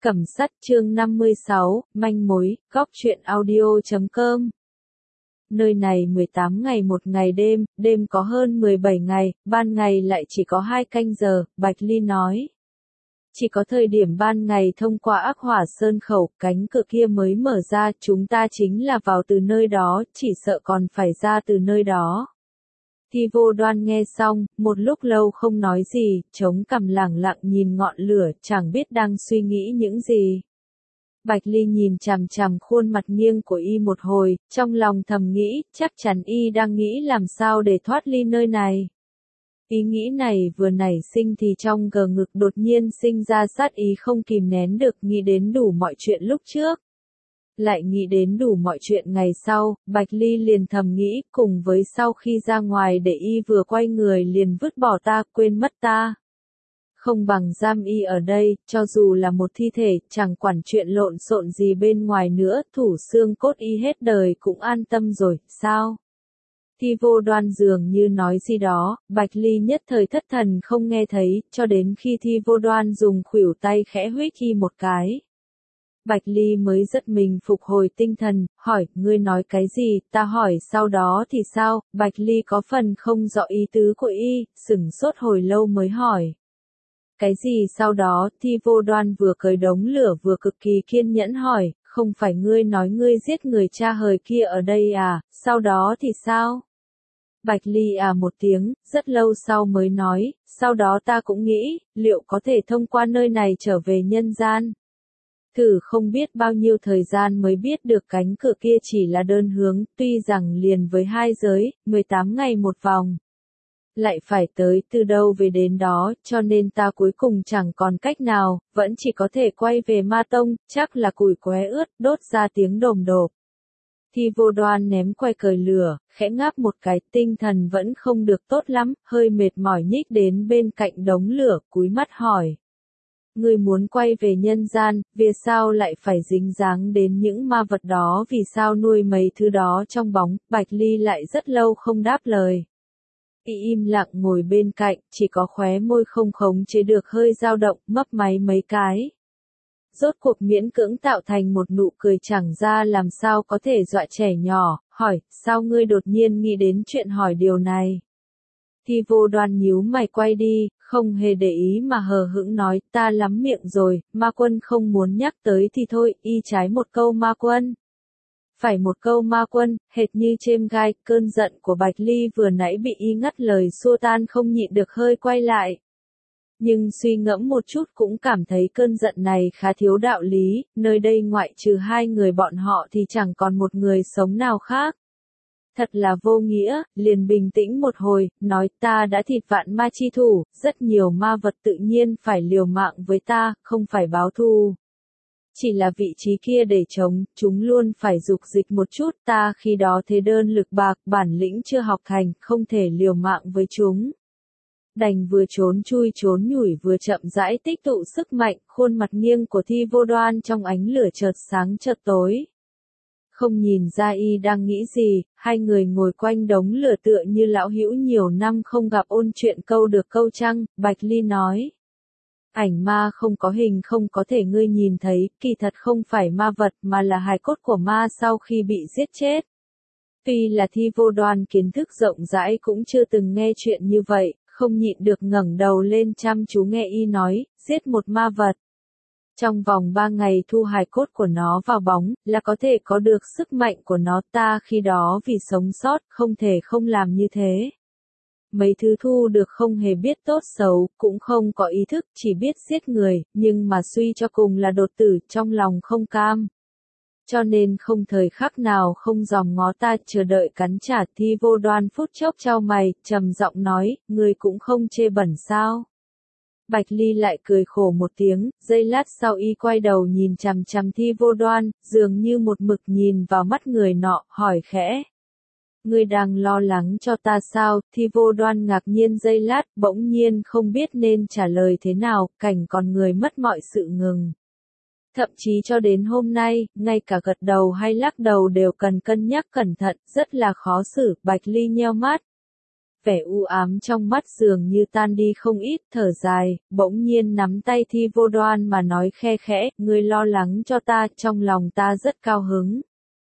Cẩm Sắt chương 56, manh mối, góc truyện audio.com. Nơi này 18 ngày một ngày đêm, đêm có hơn 17 ngày, ban ngày lại chỉ có 2 canh giờ, Bạch Ly nói. Chỉ có thời điểm ban ngày thông qua Ác Hỏa Sơn khẩu, cánh cửa kia mới mở ra, chúng ta chính là vào từ nơi đó, chỉ sợ còn phải ra từ nơi đó. Thi Vô Đoan nghe xong, một lúc lâu không nói gì, chống cằm lẳng lặng nhìn ngọn lửa, chẳng biết đang suy nghĩ những gì. Bạch Ly nhìn chằm chằm khuôn mặt nghiêng của y một hồi, trong lòng thầm nghĩ, chắc chắn y đang nghĩ làm sao để thoát ly nơi này. Ý nghĩ này vừa nảy sinh thì trong gờ ngực đột nhiên sinh ra sát ý không kìm nén được, nghĩ đến đủ mọi chuyện lúc trước. Lại nghĩ đến đủ mọi chuyện ngày sau, Bạch Ly liền thầm nghĩ, cùng với sau khi ra ngoài để y vừa quay người liền vứt bỏ ta, quên mất ta. Không bằng giam y ở đây, cho dù là một thi thể, chẳng quản chuyện lộn xộn gì bên ngoài nữa, thủ xương cốt y hết đời cũng an tâm rồi, sao? Thi Vô Đoan dường như nói gì đó, Bạch Ly nhất thời thất thần không nghe thấy, cho đến khi Thi Vô Đoan dùng khuỷu tay khẽ huých y một cái. Bạch Ly mới giật mình phục hồi tinh thần, hỏi, ngươi nói cái gì, ta hỏi sau đó thì sao, Bạch Ly có phần không rõ ý tứ của y, sửng sốt hồi lâu mới hỏi. Cái gì sau đó, Thi Vô Đoan vừa cởi đống lửa vừa cực kỳ kiên nhẫn hỏi, không phải ngươi nói ngươi giết người cha hời kia ở đây à, sau đó thì sao? Bạch Ly à một tiếng, rất lâu sau mới nói, sau đó ta cũng nghĩ, liệu có thể thông qua nơi này trở về nhân gian? Thử không biết bao nhiêu thời gian mới biết được cánh cửa kia chỉ là đơn hướng, tuy rằng liền với hai giới, 18 ngày một vòng. Lại phải tới từ đâu về đến đó, cho nên ta cuối cùng chẳng còn cách nào, vẫn chỉ có thể quay về Ma Tông, chắc là củi qué ướt, đốt ra tiếng đồm đột. Thi Vô Đoan ném que cởi lửa, khẽ ngáp một cái, tinh thần vẫn không được tốt lắm, hơi mệt mỏi nhích đến bên cạnh đống lửa, cúi mắt hỏi. Ngươi muốn quay về nhân gian, vì sao lại phải dính dáng đến những ma vật đó, vì sao nuôi mấy thứ đó trong bóng, Bạch Ly lại rất lâu không đáp lời. Y im lặng ngồi bên cạnh, chỉ có khóe môi không khống chế được hơi dao động, mấp máy mấy cái. Rốt cuộc miễn cưỡng tạo thành một nụ cười chẳng ra làm sao có thể dọa trẻ nhỏ, hỏi, sao ngươi đột nhiên nghĩ đến chuyện hỏi điều này? Thi Vô Đoan nhíu mày quay đi, không hề để ý mà hờ hững nói, ta lắm miệng rồi, Ma Quân không muốn nhắc tới thì thôi, y trái một câu Ma Quân. Phải một câu Ma Quân, hệt như chêm gai, cơn giận của Bạch Ly vừa nãy bị y ngắt lời xua tan không nhịn được hơi quay lại. Nhưng suy ngẫm một chút cũng cảm thấy cơn giận này khá thiếu đạo lý, nơi đây ngoại trừ hai người bọn họ thì chẳng còn một người sống nào khác. Thật là vô nghĩa, liền bình tĩnh một hồi, nói ta đã thịt vạn ma chi thủ, rất nhiều ma vật tự nhiên phải liều mạng với ta, không phải báo thù. Chỉ là vị trí kia để chống, chúng luôn phải dục dịch một chút, ta khi đó thế đơn lực bạc, bản lĩnh chưa học thành, không thể liều mạng với chúng. Đành vừa trốn chui trốn nhủi vừa chậm rãi tích tụ sức mạnh, khuôn mặt nghiêng của Thi Vô Đoan trong ánh lửa chợt sáng chợt tối. Không nhìn ra y đang nghĩ gì, hai người ngồi quanh đống lửa tựa như lão hữu nhiều năm không gặp ôn chuyện câu được câu trăng, Bạch Ly nói. Ảnh ma không có hình không có thể ngươi nhìn thấy, kỳ thật không phải ma vật mà là hài cốt của ma sau khi bị giết chết. Tuy là Thi Vô Đoan kiến thức rộng rãi cũng chưa từng nghe chuyện như vậy, không nhịn được ngẩng đầu lên chăm chú nghe y nói, giết một ma vật. Trong vòng 3 ngày thu hài cốt của nó vào bóng, là có thể có được sức mạnh của nó, ta khi đó vì sống sót, không thể không làm như thế. Mấy thứ thu được không hề biết tốt xấu, cũng không có ý thức, chỉ biết giết người, nhưng mà suy cho cùng là đột tử, trong lòng không cam. Cho nên không thời khắc nào không dòm ngó ta, chờ đợi cắn trả. Thi Vô Đoan phút chốc chau mày, trầm giọng nói, ngươi cũng không chê bẩn sao? Bạch Ly lại cười khổ một tiếng, giây lát sau y quay đầu nhìn chằm chằm Thi Vô Đoan, dường như một mực nhìn vào mắt người nọ, hỏi khẽ. Ngươi đang lo lắng cho ta sao? Thi Vô Đoan ngạc nhiên giây lát, bỗng nhiên không biết nên trả lời thế nào, cảnh còn người mất mọi sự ngừng. Thậm chí cho đến hôm nay, ngay cả gật đầu hay lắc đầu đều cần cân nhắc cẩn thận, rất là khó xử, Bạch Ly nheo mắt. Vẻ u ám trong mắt dường như tan đi không ít, thở dài, bỗng nhiên nắm tay Thi Vô Đoan mà nói khe khẽ, ngươi lo lắng cho ta, trong lòng ta rất cao hứng.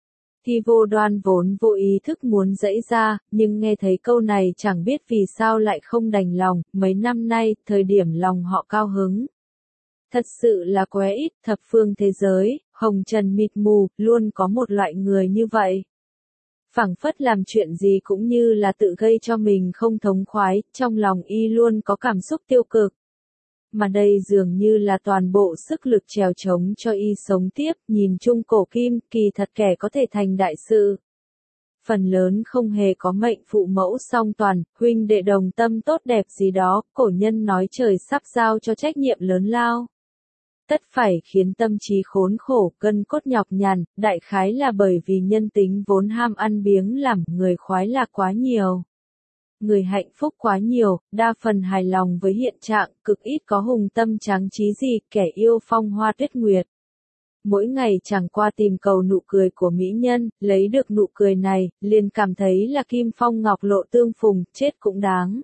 Thi Vô Đoan vốn vô ý thức muốn giãy ra, nhưng nghe thấy câu này chẳng biết vì sao lại không đành lòng, mấy năm nay, thời điểm lòng họ cao hứng. Thật sự là quá ít, thập phương thế giới, hồng trần mịt mù, luôn có một loại người như vậy. Phảng phất làm chuyện gì cũng như là tự gây cho mình không thống khoái, trong lòng y luôn có cảm xúc tiêu cực. Mà đây dường như là toàn bộ sức lực trèo trống cho y sống tiếp, nhìn chung cổ kim, kỳ thật kẻ có thể thành đại sự. Phần lớn không hề có mệnh phụ mẫu song toàn, huynh đệ đồng tâm tốt đẹp gì đó, cổ nhân nói trời sắp giao cho trách nhiệm lớn lao. Tất phải khiến tâm trí khốn khổ, cân cốt nhọc nhằn, đại khái là bởi vì nhân tính vốn ham ăn biếng làm, người khoái lạc quá nhiều. Người hạnh phúc quá nhiều, đa phần hài lòng với hiện trạng, cực ít có hùng tâm tráng trí gì, kẻ yêu phong hoa tuyết nguyệt. Mỗi ngày chẳng qua tìm cầu nụ cười của mỹ nhân, lấy được nụ cười này, liền cảm thấy là kim phong ngọc lộ tương phùng, chết cũng đáng.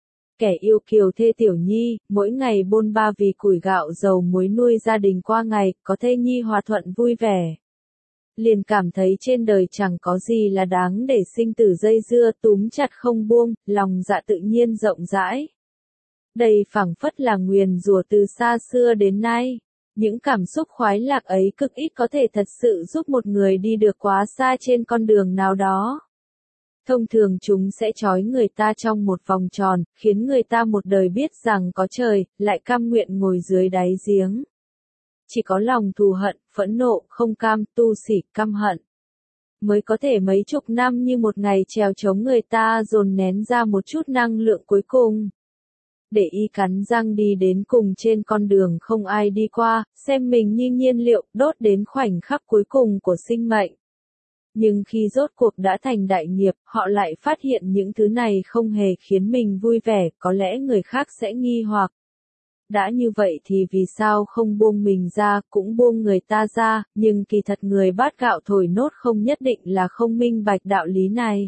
Kẻ yêu kiều thê tiểu nhi, mỗi ngày bôn ba vì củi gạo dầu muối nuôi gia đình qua ngày, có thê nhi hòa thuận vui vẻ. Liền cảm thấy trên đời chẳng có gì là đáng để sinh tử dây dưa túm chặt không buông, lòng dạ tự nhiên rộng rãi. Đây phảng phất là nguyền rủa từ xa xưa đến nay. Những cảm xúc khoái lạc ấy cực ít có thể thật sự giúp một người đi được quá xa trên con đường nào đó. Thông thường chúng sẽ trói người ta trong một vòng tròn, khiến người ta một đời biết rằng có trời, lại cam nguyện ngồi dưới đáy giếng. Chỉ có lòng thù hận, phẫn nộ, không cam, tu sỉ, căm hận. Mới có thể mấy chục năm như một ngày trèo chống người ta dồn nén ra một chút năng lượng cuối cùng. Để y cắn răng đi đến cùng trên con đường không ai đi qua, xem mình như nhiên liệu, đốt đến khoảnh khắc cuối cùng của sinh mệnh. Nhưng khi rốt cuộc đã thành đại nghiệp, họ lại phát hiện những thứ này không hề khiến mình vui vẻ, có lẽ người khác sẽ nghi hoặc. Đã như vậy thì vì sao không buông mình ra, cũng buông người ta ra, nhưng kỳ thật người bát gạo thổi nốt không nhất định là không minh bạch đạo lý này.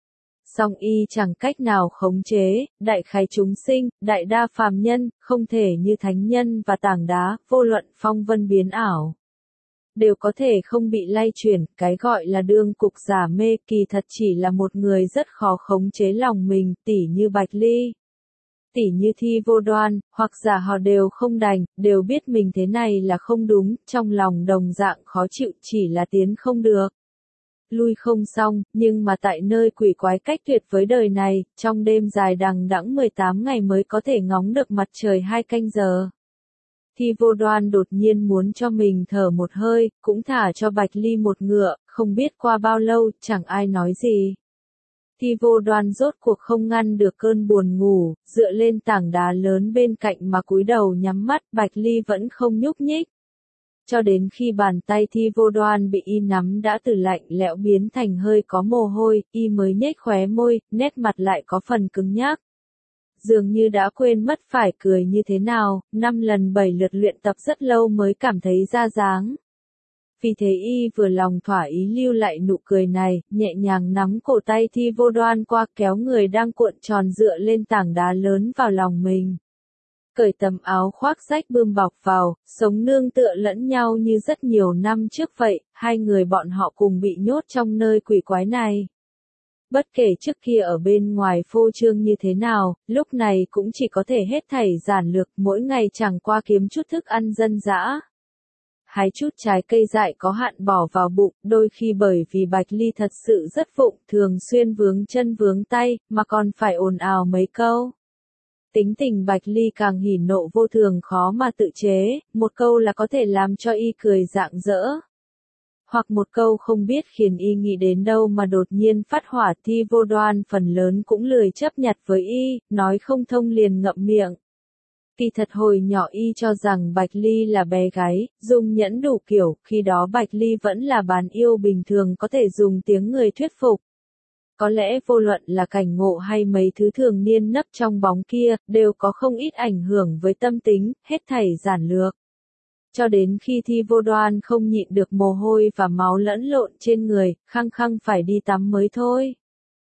Song y chẳng cách nào khống chế, đại khái chúng sinh, đại đa phàm nhân, không thể như thánh nhân và tảng đá, vô luận phong vân biến ảo. Đều có thể không bị lay chuyển, cái gọi là đương cục giả mê kỳ thật chỉ là một người rất khó khống chế lòng mình, tỉ như Bạch Ly. Tỉ như Thi Vô Đoan, hoặc giả họ đều không đành, đều biết mình thế này là không đúng, trong lòng đồng dạng khó chịu chỉ là tiến không được. Lui không xong, nhưng mà tại nơi quỷ quái cách tuyệt với đời này, trong đêm dài đằng đẵng 18 ngày mới có thể ngóng được mặt trời 2 canh giờ. Thi Vô Đoan đột nhiên muốn cho mình thở một hơi, cũng thả cho Bạch Ly một ngựa, không biết qua bao lâu, chẳng ai nói gì. Thi Vô Đoan rốt cuộc không ngăn được cơn buồn ngủ, dựa lên tảng đá lớn bên cạnh mà cúi đầu nhắm mắt, Bạch Ly vẫn không nhúc nhích. Cho đến khi bàn tay Thi Vô Đoan bị y nắm đã từ lạnh lẽo biến thành hơi có mồ hôi, y mới nhếch khóe môi, nét mặt lại có phần cứng nhắc. Dường như đã quên mất phải cười như thế nào, 5 lần 7 lượt luyện tập rất lâu mới cảm thấy ra dáng. Vì thế y vừa lòng thỏa ý lưu lại nụ cười này, nhẹ nhàng nắm cổ tay Thi Vô Đoan qua kéo người đang cuộn tròn dựa lên tảng đá lớn vào lòng mình. Cởi tấm áo khoác rách bươm bọc vào, sống nương tựa lẫn nhau như rất nhiều năm trước vậy, hai người bọn họ cùng bị nhốt trong nơi quỷ quái này. Bất kể trước kia ở bên ngoài phô trương như thế nào, lúc này cũng chỉ có thể hết thảy giản lược, mỗi ngày chẳng qua kiếm chút thức ăn dân dã. Hái chút trái cây dại có hạn bỏ vào bụng, đôi khi bởi vì Bạch Ly thật sự rất vụng, thường xuyên vướng chân vướng tay, mà còn phải ồn ào mấy câu. Tính tình Bạch Ly càng hỉ nộ vô thường khó mà tự chế, một câu là có thể làm cho y cười rạng rỡ. Hoặc một câu không biết khiến y nghĩ đến đâu mà đột nhiên phát hỏa. Thi Vô Đoan phần lớn cũng lười chấp nhặt với y, nói không thông liền ngậm miệng. Kỳ thật hồi nhỏ y cho rằng Bạch Ly là bé gái, dung nhẫn đủ kiểu, khi đó Bạch Ly vẫn là bán yêu bình thường có thể dùng tiếng người thuyết phục. Có lẽ vô luận là cảnh ngộ hay mấy thứ thường niên nấp trong bóng kia, đều có không ít ảnh hưởng với tâm tính, hết thảy giản lược. Cho đến khi Thi Vô Đoan không nhịn được mồ hôi và máu lẫn lộn trên người, khăng khăng phải đi tắm mới thôi.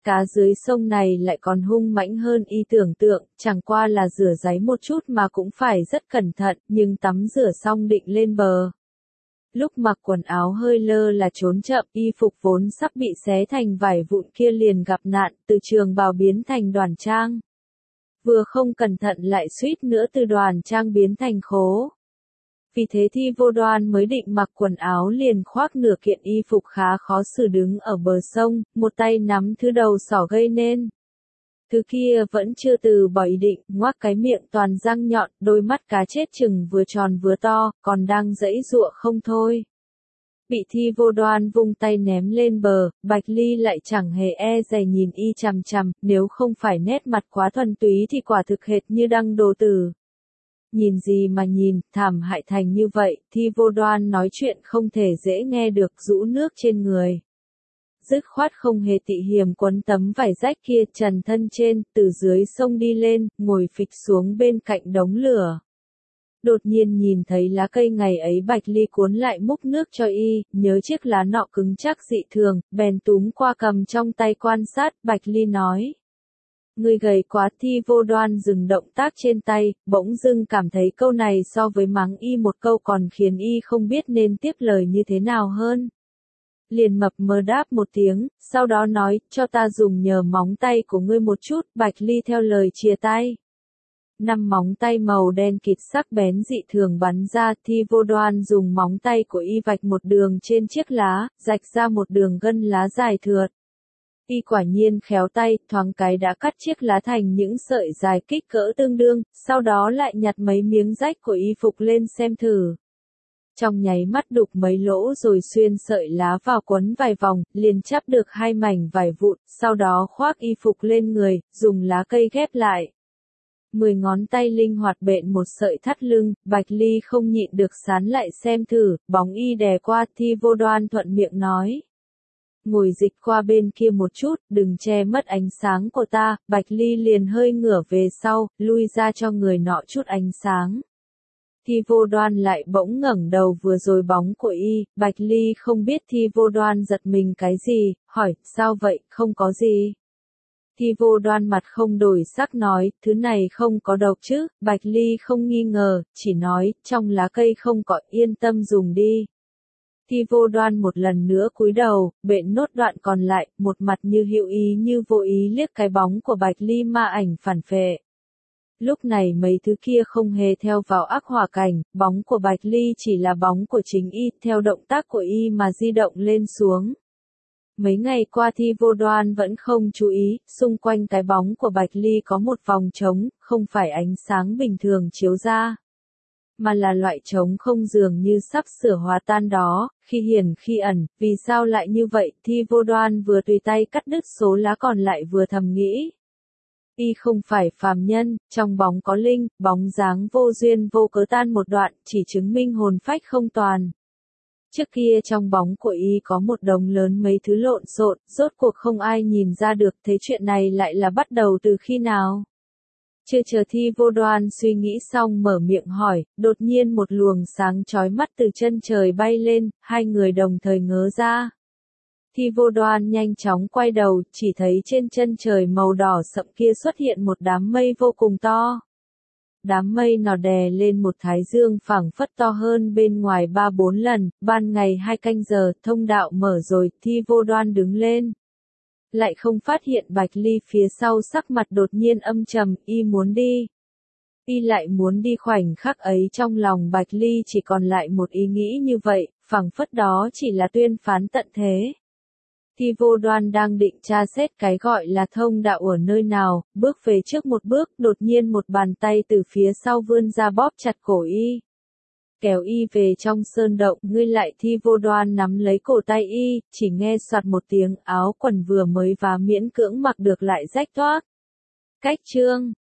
cá dưới sông này lại còn hung mãnh hơn y tưởng tượng, chẳng qua là rửa ráy một chút mà cũng phải rất cẩn thận, nhưng tắm rửa xong định lên bờ. Lúc mặc quần áo hơi lơ là trốn chậm, y phục vốn sắp bị xé thành vải vụn kia liền gặp nạn, từ trường bào biến thành đoàn trang. Vừa không cẩn thận lại suýt nữa từ đoàn trang biến thành khố. Vì thế Thi Vô Đoan mới định mặc quần áo liền khoác nửa kiện y phục khá khó xử đứng ở bờ sông, một tay nắm thứ đầu sỏ gây nên. Thứ kia vẫn chưa từ bỏ ý định, ngoác cái miệng toàn răng nhọn, đôi mắt cá chết chừng vừa tròn vừa to, còn đang giãy giụa không thôi. Bị Thi Vô Đoan vung tay ném lên bờ, Bạch Ly lại chẳng hề e dè nhìn y chằm chằm, nếu không phải nét mặt quá thuần túy thì quả thực hệt như đăng đồ tử. Nhìn gì mà nhìn, thảm hại thành như vậy, Thi Vô Đoan nói chuyện không thể dễ nghe được, rũ nước trên người. Dứt khoát không hề tị hiềm quấn tấm vải rách kia trần thân trên, từ dưới sông đi lên, ngồi phịch xuống bên cạnh đống lửa. Đột nhiên nhìn thấy lá cây ngày ấy Bạch Ly cuốn lại múc nước cho y, nhớ chiếc lá nọ cứng chắc dị thường, bèn túm qua cầm trong tay quan sát, Bạch Ly nói. Người gầy quá. Thi Vô Đoan dừng động tác trên tay, bỗng dưng cảm thấy câu này so với mắng y một câu còn khiến y không biết nên tiếp lời như thế nào hơn. Liền mập mờ đáp một tiếng, sau đó nói, cho ta dùng nhờ móng tay của ngươi một chút, Bạch Ly theo lời chìa tay. 5 móng tay màu đen kịt sắc bén dị thường bắn ra, Thi Vô Đoan dùng móng tay của y vạch một đường trên chiếc lá, rạch ra một đường gân lá dài thượt. Y quả nhiên khéo tay, thoáng cái đã cắt chiếc lá thành những sợi dài kích cỡ tương đương, sau đó lại nhặt mấy miếng rách của y phục lên xem thử. Trong nháy mắt đục mấy lỗ rồi xuyên sợi lá vào quấn vài vòng, liền chắp được 2 mảnh vải vụn, sau đó khoác y phục lên người, dùng lá cây ghép lại. 10 ngón tay linh hoạt bện một sợi thắt lưng, Bạch Ly không nhịn được sán lại xem thử, bóng y đè qua. Thi Vô Đoan thuận miệng nói. Ngồi dịch qua bên kia một chút, đừng che mất ánh sáng của ta. Bạch Ly liền hơi ngửa về sau, lui ra cho người nọ chút ánh sáng. Thi Vô Đoan lại bỗng ngẩng đầu vừa rồi bóng của y, Bạch Ly không biết Thi Vô Đoan giật mình cái gì, hỏi, sao vậy, không có gì. Thi Vô Đoan mặt không đổi sắc nói, thứ này không có độc chứ. Bạch Ly không nghi ngờ, chỉ nói, trong lá cây không có, yên tâm dùng đi. Thi Vô Đoan một lần nữa cúi đầu, bện nốt đoạn còn lại, một mặt như hữu ý như vô ý liếc cái bóng của Bạch Ly ma ảnh phản phệ. Lúc này mấy thứ kia không hề theo vào ác hỏa cảnh, bóng của Bạch Ly chỉ là bóng của chính y, theo động tác của y mà di động lên xuống. Mấy ngày qua Thi Vô Đoan vẫn không chú ý, xung quanh cái bóng của Bạch Ly có một vòng trống, không phải ánh sáng bình thường chiếu ra, mà là loại trống không dường như sắp sửa hòa tan đó, khi hiển khi ẩn. Vì sao lại như vậy? Thi Vô Đoan vừa tùy tay cắt đứt số lá còn lại vừa thầm nghĩ. Y không phải phàm nhân, trong bóng có linh, bóng dáng vô duyên vô cớ tan một đoạn, chỉ chứng minh hồn phách không toàn. Trước kia trong bóng của y có một đống lớn mấy thứ lộn xộn, rốt cuộc không ai nhìn ra được, thế chuyện này lại là bắt đầu từ khi nào? Chưa chờ Thi Vô Đoan suy nghĩ xong mở miệng hỏi, đột nhiên một luồng sáng chói mắt từ chân trời bay lên, hai người đồng thời ngớ ra. Thi Vô Đoan nhanh chóng quay đầu, chỉ thấy trên chân trời màu đỏ sậm kia xuất hiện một đám mây vô cùng to. Đám mây nọ đè lên một thái dương phẳng phất to hơn bên ngoài 3-4 lần, ban ngày 2 canh giờ, thông đạo mở rồi, Thi Vô Đoan đứng lên. Lại không phát hiện Bạch Ly phía sau, sắc mặt đột nhiên âm trầm, y muốn đi. Y lại muốn đi. Khoảnh khắc ấy trong lòng Bạch Ly chỉ còn lại một ý nghĩ như vậy, phẳng phất đó chỉ là tuyên phán tận thế. Thi Vô Đoan đang định tra xét cái gọi là thông đạo ở nơi nào, bước về trước một bước, đột nhiên một bàn tay từ phía sau vươn ra bóp chặt cổ y. Kéo y về trong sơn động, ngươi lại. Thi Vô Đoan nắm lấy cổ tay y, chỉ nghe soạt một tiếng, áo quần vừa mới vá miễn cưỡng mặc được lại rách toác. Cách chương